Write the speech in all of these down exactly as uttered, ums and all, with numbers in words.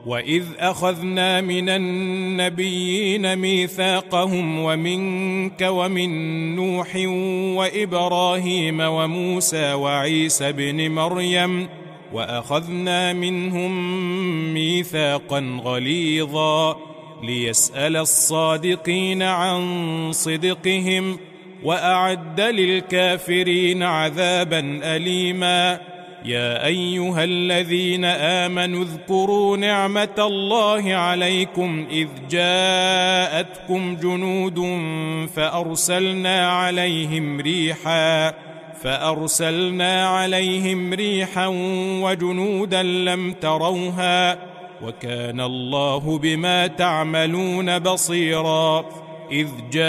وإذ أخذنا من النبيين ميثاقهم ومنك ومن نوح وإبراهيم وموسى وعيسى ابن مريم وأخذنا منهم ميثاقا غليظا ليسأل الصادقين عن صدقهم وأعد للكافرين عذابا أليما. يا أيها الذين آمنوا اذكروا نعمة الله عليكم إذ جاءتكم جنود فأرسلنا عليهم ريحا فأرسلنا عليهم ريحا وجنودا لم تروها وكان الله بما تعملون بصيرا. إذ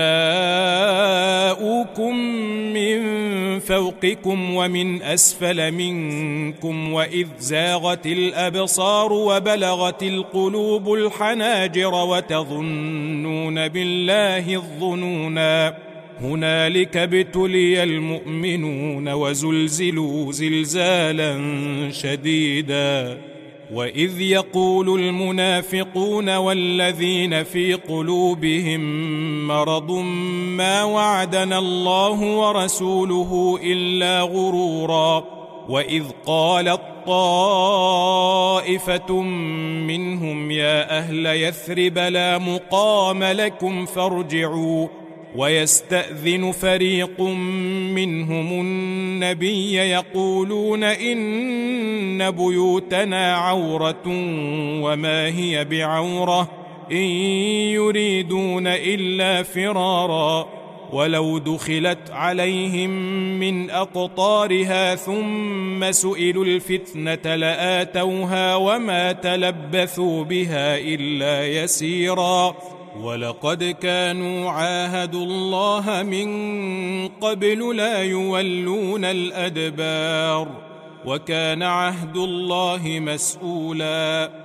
جاءوكم من فوقكم ومن أسفل منكم وإذ زاغت الأبصار وبلغت القلوب الحناجر وتظنون بالله الظنونا هنالك ابتلي المؤمنون وزلزلوا زلزالا شديدا. وإذ يقول المنافقون والذين في قلوبهم مرض ما وعدنا الله ورسوله إلا غرورا. وإذ قالت طائفة منهم يا أهل يثرب لا مقام لكم فارجعوا ويستأذن فريق منهم النبي يقولون إن بيوتنا عورة وما هي بعورة إن يريدون إلا فرارا. ولو دخلت عليهم من أقطارها ثم سئلوا الفتنة لآتوها وما تلبثوا بها إلا يسيرا. ولقد كانوا عاهدوا الله من قبل لا يولون الأدبار وكان عهد الله مسؤولا.